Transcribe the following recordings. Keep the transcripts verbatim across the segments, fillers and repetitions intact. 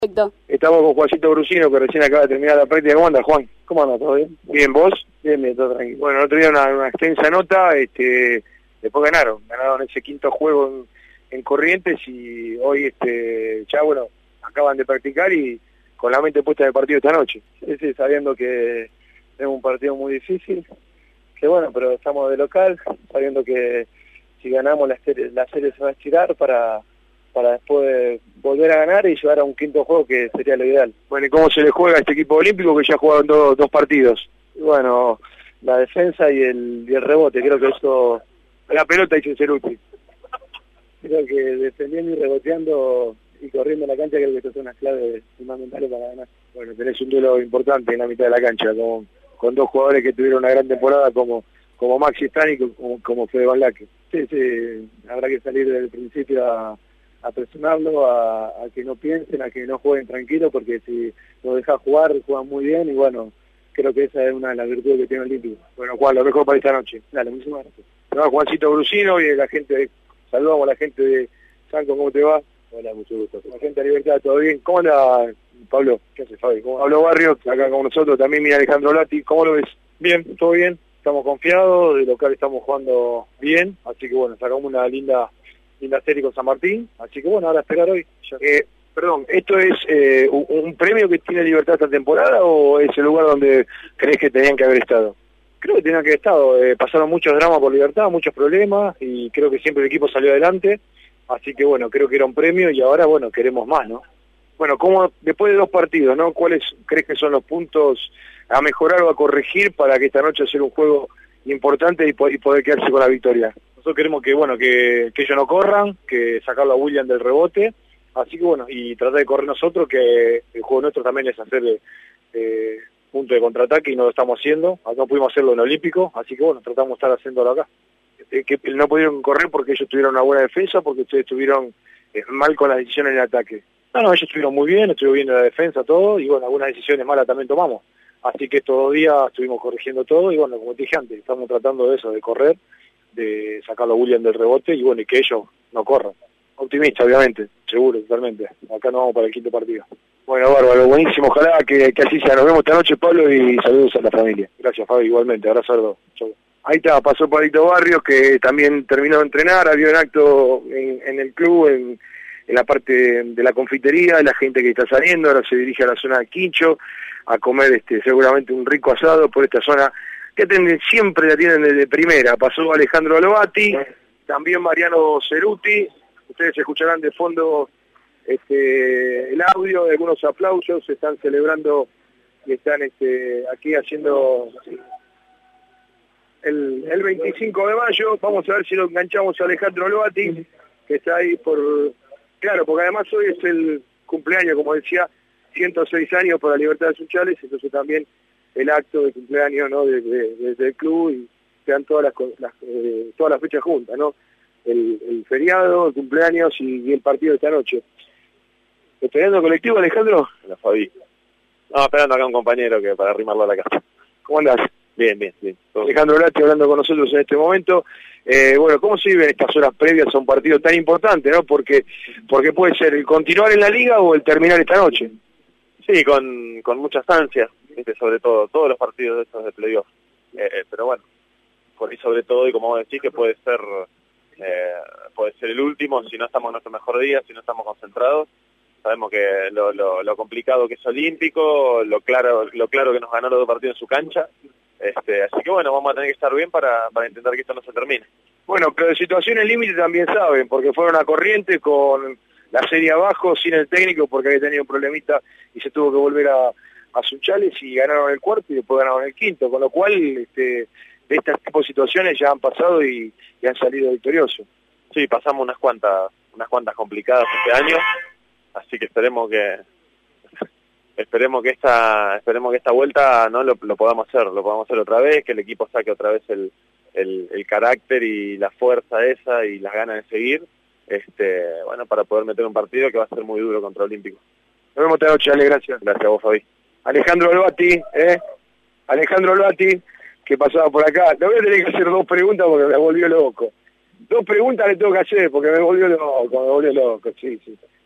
Perfecto. Estamos con Juancito Brusino, que recién acaba de terminar la práctica. ¿Cómo andas, Juan? ¿Cómo andas? ¿Todo bien? Bien, ¿vos? Bien, bien, todo tranquilo. Bueno, el otro día una, una extensa nota, este, después ganaron, ganaron ese quinto juego en, en Corrientes y hoy este, ya bueno, acaban de practicar y con la mente puesta en el partido esta noche. Sí, sí, sabiendo que es un partido muy difícil, que bueno, pero estamos de local, sabiendo que si ganamos la serie, la serie se va a estirar para... para después volver a ganar y llegar a un quinto juego que sería lo ideal. Bueno, ¿y cómo se le juega a este equipo olímpico que ya jugaron dos, dos partidos? Y bueno, la defensa y el, y el rebote, creo que eso... La pelota y sin ser útil. Creo que defendiendo y reboteando y corriendo en la cancha, creo que estas son las claves fundamentales para ganar. Bueno, tenés un duelo importante en la mitad de la cancha, con, con dos jugadores que tuvieron una gran temporada como, como Maxi Stani y como, como Fede Van Laque. Sí, sí, habrá que salir desde el principio a... a presionarlo, a, a que no piensen, a que no jueguen tranquilos, porque si lo dejas jugar, juegan muy bien y bueno, creo que esa es una de las virtudes que tiene el Olímpico. Bueno, Juan, lo mejor para esta noche. Dale, muchísimas gracias. No, Juancito Brusino y la gente, de, saludamos a la gente de Sanco, ¿cómo te va? Hola, mucho gusto. La gente de Libertad, ¿todo bien? ¿Cómo anda, Pablo? ¿Qué hace, Fabi? ¿Cómo? Pablo Barrio, acá con nosotros, también mira Alejandro Lati, ¿cómo lo ves? Bien, todo bien, estamos confiados, de local estamos jugando bien, así que bueno, sacamos una linda... linda serie con San Martín, así que bueno, ahora a esperar hoy. Eh, perdón, ¿esto es eh, un, un premio que tiene Libertad esta temporada o es el lugar donde crees que tenían que haber estado? Creo que tenían que haber estado, eh, pasaron muchos dramas por Libertad, muchos problemas y creo que siempre el equipo salió adelante, así que bueno, creo que era un premio y ahora bueno, queremos más, ¿no? Bueno, ¿cómo después de dos partidos, ¿no? ¿Cuáles crees que son los puntos a mejorar o a corregir para que esta noche sea un juego importante y, po y poder quedarse con la victoria? Nosotros queremos que bueno que, que ellos no corran, que sacarlo a William del rebote, así que bueno, y tratar de correr nosotros, que el juego nuestro también es hacer eh, punto de contraataque y no lo estamos haciendo, no pudimos hacerlo en el Olímpico, así que bueno, tratamos de estar haciéndolo acá. Eh, que no pudieron correr porque ellos tuvieron una buena defensa, porque ustedes estuvieron eh, mal con las decisiones en el ataque. No, no, ellos estuvieron muy bien, estuvieron bien en la defensa, todo, y bueno, algunas decisiones malas también tomamos. Así que estos dos días estuvimos corrigiendo todo y bueno, como te dije antes, estamos tratando de eso, de correr, de sacarlo a William del rebote y bueno, y que ellos no corran. Optimista, obviamente. Seguro, totalmente. Acá nos vamos para el quinto partido. Bueno, bárbaro, buenísimo. Ojalá que, que así sea. Nos vemos esta noche, Pablo, y saludos a la familia. Gracias, Fabi, igualmente. Abrazo a los dos. Chau. Ahí está, pasó Pablito Barrios, que también terminó de entrenar, había un acto en, en el club, en, en la parte de la confitería, la gente que está saliendo, ahora se dirige a la zona de Quincho, a comer este seguramente un rico asado por esta zona que atienden, siempre la tienen desde primera. Pasó Alejandro Alobati, también Mariano Ceruti, ustedes escucharán de fondo este el audio de algunos aplausos, se están celebrando y están este aquí haciendo el, el veinticinco de mayo. Vamos a ver si lo enganchamos a Alejandro Alobati, que está ahí por... Claro, porque además hoy es el cumpleaños, como decía, ciento seis años por la libertad de Sunchales, entonces también el acto de cumpleaños, ¿no? Desde de, de, de el club y quedan todas las, las eh, todas las fechas juntas, ¿no? El, el feriado, el cumpleaños y, y el partido de esta noche. ¿Esperando colectivo, Alejandro? La Fabi. No, esperando acá un compañero que para arrimarlo a la casa. ¿Cómo andás? Bien, bien, bien. Alejandro Lati hablando con nosotros en este momento. Eh, bueno, ¿cómo se viven estas horas previas a un partido tan importante, no? Porque porque puede ser el continuar en la liga o el terminar esta noche. Sí, con, con muchas ansias, ¿viste? Sobre todo, todos los partidos de estos de playoff. Eh, eh, pero bueno, por ahí sobre todo, y como vos decís, que puede ser eh, puede ser el último si no estamos en nuestro mejor día, si no estamos concentrados. Sabemos que lo, lo, lo complicado que es Olímpico, lo claro lo claro que nos ganó los dos partidos en su cancha. Este, así que bueno, vamos a tener que estar bien para, para intentar que esto no se termine. Bueno, pero de situaciones límite también saben, porque fueron a Corrientes con la serie abajo, sin el técnico, porque había tenido un problemita y se tuvo que volver a, a Sunchales y ganaron el cuarto y después ganaron el quinto, con lo cual este, de estas tipo de situaciones ya han pasado y, y han salido victoriosos. Sí, pasamos unas cuantas unas cuantas complicadas este año, así que esperemos que esperemos que esta esperemos que esta vuelta no lo, lo podamos hacer, lo podamos hacer otra vez, que el equipo saque otra vez el, el, el carácter y la fuerza esa y las ganas de seguir. Este, bueno, para poder meter un partido que va a ser muy duro contra Olímpico. Nos vemos esta noche, Ale, gracias. Gracias a vos, Fabi. Alejandro Alobati, ¿eh? Alejandro Alobati, que pasaba por acá. Le voy a tener que hacer dos preguntas porque me volvió loco. Dos preguntas le tengo que hacer porque me volvió loco, me volvió loco, sí, sí.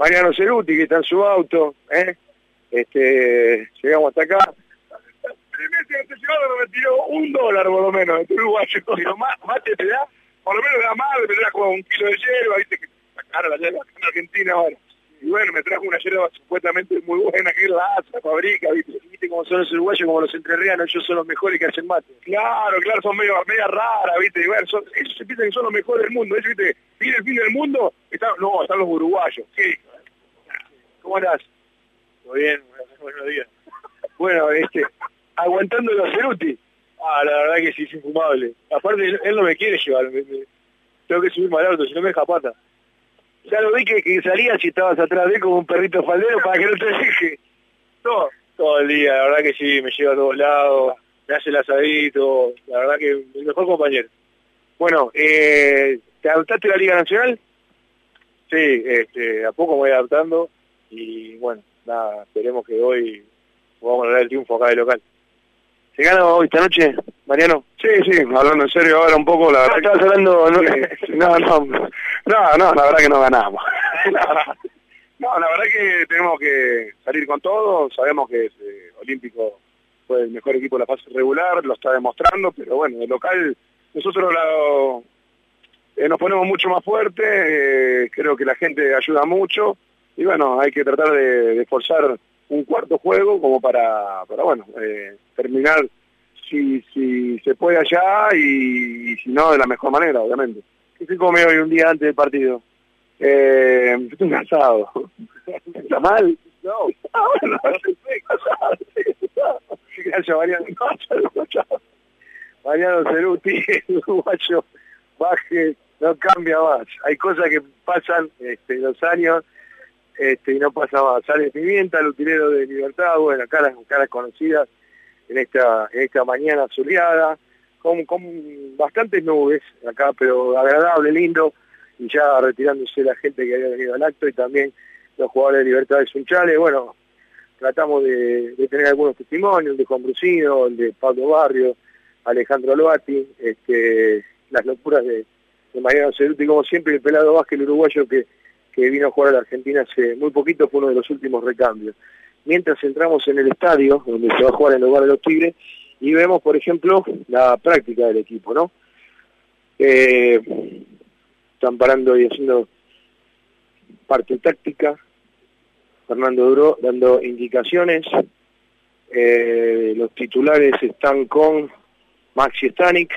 Mariano Ceruti, que está en su auto, ¿eh? Este, llegamos hasta acá. El Messi antes de llegar me tiró un dólar por lo menos, este uruguayo. Pero más, más te da, por lo menos da más, me trajo como un kilo de hierba, viste que está cara la hierba en Argentina ahora. Y bueno, me trajo una hierba supuestamente muy buena, que es la ASA, fabrica, viste, viste cómo son los uruguayos, como los entrerrianos, ellos son los mejores que hacen mate. Claro, claro, son medio, media raras, viste, y bueno, son, ellos se piensan que son los mejores del mundo, ellos, viste, viene el fin del mundo, están, no, están los uruguayos. ¿Qué? ¿Cómo andás? Muy bien, buenos días. Bueno, este, aguantando los Ceruti. Ah, la verdad que sí, es infumable. Aparte, él, él no me quiere llevar, me, me, tengo que subirme al auto, si no me deja pata. Ya lo vi que, que salías y estabas atrás de él como un perrito faldero para que no te deje. Todo, todo el día, la verdad que sí, me lleva a todos lados, me hace el asadito, la verdad que el mejor compañero. Bueno, eh, ¿te adaptaste a la Liga Nacional? Sí, este, a poco me voy adaptando y bueno, nada, esperemos que hoy podamos lograr el triunfo acá de local. ¿Se gana hoy esta noche, Mariano? Sí, sí, hablando en serio ahora un poco, la verdad. No, estabas hablando, no, no, no, no, no, la verdad que no ganamos. No, la verdad que tenemos que salir con todo, sabemos que es, eh, Olímpico fue el mejor equipo de la fase regular, lo está demostrando, pero bueno, el local, nosotros la, eh, nos ponemos mucho más fuerte, eh, creo que la gente ayuda mucho, y bueno, hay que tratar de, de esforzar un cuarto juego como para, para bueno, eh, terminar si si se puede allá y, y si no de la mejor manera, obviamente. ¿Qué se come hoy un día antes del partido? Eh, estoy cansado. ¿Está mal? No. Ah, bueno, gracias, Mariano. Mariano Ceruti, el uruguayo, baje, no cambia más. Hay cosas que pasan este, los años este, y no pasa más. Sale Pimienta, el utilero de Libertad, bueno, caras, caras conocidas en esta, en esta mañana soleada, con, con bastantes nubes acá, pero agradable, lindo, y ya retirándose la gente que había venido al acto y también los jugadores de Libertad de Sunchales. Bueno, tratamos de, de tener algunos testimonios, el de Juan Brusino, el de Pablo Barrio, Alejandro Loati, este, las locuras de, de Mariano Ceruti, como siempre, el pelado Vázquez, el uruguayo que, que vino a jugar a la Argentina hace muy poquito, fue uno de los últimos recambios. Mientras entramos en el estadio, donde se va a jugar en el lugar de los Tigres, y vemos, por ejemplo, la práctica del equipo, ¿no? Eh, están parando y haciendo parte táctica, Fernando Duró dando indicaciones, eh, los titulares están con Maxi Stanik,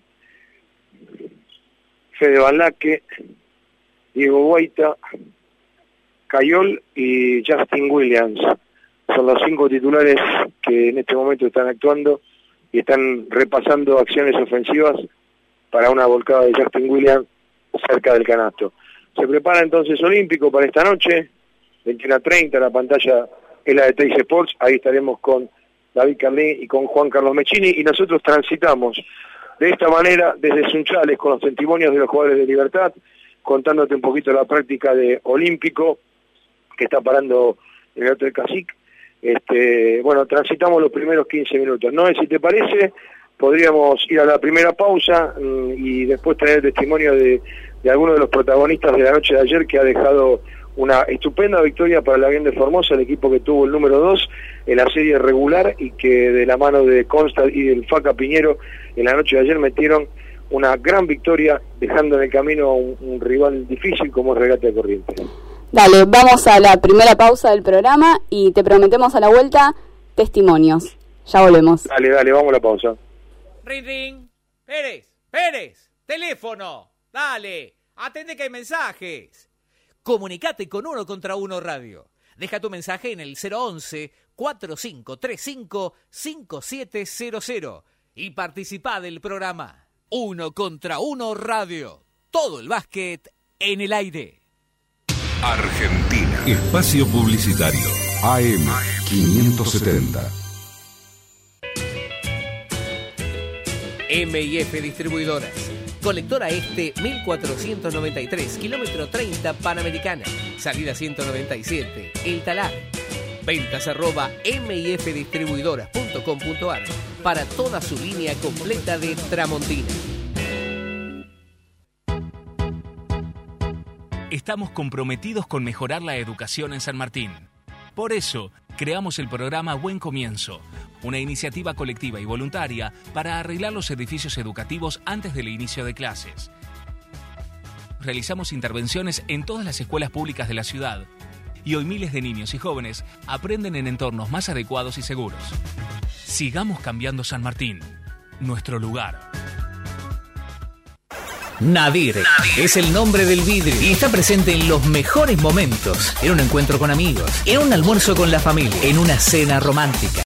Fede Banlaque, Diego Guaita, Cayol y Justin Williams. Son los cinco titulares que en este momento están actuando y están repasando acciones ofensivas para una volcada de Justin Williams cerca del canasto. Se prepara entonces Olímpico para esta noche, veintiuno treinta, la pantalla es la de Teis Sports, ahí estaremos con David Carlín y con Juan Carlos Mechini, y nosotros transitamos de esta manera desde Sunchales con los testimonios de los jugadores de Libertad, contándote un poquito la práctica de Olímpico, que está parando en el Hotel Cacique. Este, bueno, transitamos los primeros quince minutos. No sé si te parece, podríamos ir a la primera pausa mmm, y después tener el testimonio de, de algunos de los protagonistas de la noche de ayer, que ha dejado una estupenda victoria para la Bien de Formosa, el equipo que tuvo el número dos en la serie regular y que de la mano de Constad y del Faca Piñero en la noche de ayer metieron una gran victoria, dejando en el camino a un, un rival difícil como es Regata de Corrientes. Dale, vamos a la primera pausa del programa y te prometemos a la vuelta testimonios. Ya volvemos. Dale, dale, vamos a la pausa. Ring, ring. Pérez, Pérez, teléfono. Dale, atende que hay mensajes. Comunicate con Uno Contra Uno Radio. Deja tu mensaje en el cero once, cuarenta y cinco treinta y cinco, cincuenta y siete cero cero y participá del programa Uno Contra Uno Radio. Todo el básquet en el aire. Argentina. Espacio Publicitario. A M quinientos setenta. M y F Distribuidoras. Colectora Este mil cuatrocientos noventa y tres, kilómetro treinta Panamericana. Salida ciento noventa y siete, El Talar. Ventas arroba m y f distribuidoras punto com punto a r para toda su línea completa de Tramontina. Estamos comprometidos con mejorar la educación en San Martín. Por eso, creamos el programa Buen Comienzo, una iniciativa colectiva y voluntaria para arreglar los edificios educativos antes del inicio de clases. Realizamos intervenciones en todas las escuelas públicas de la ciudad y hoy miles de niños y jóvenes aprenden en entornos más adecuados y seguros. Sigamos cambiando San Martín, nuestro lugar. Nadir, Nadir es el nombre del vidrio y está presente en los mejores momentos, en un encuentro con amigos, en un almuerzo con la familia, en una cena romántica.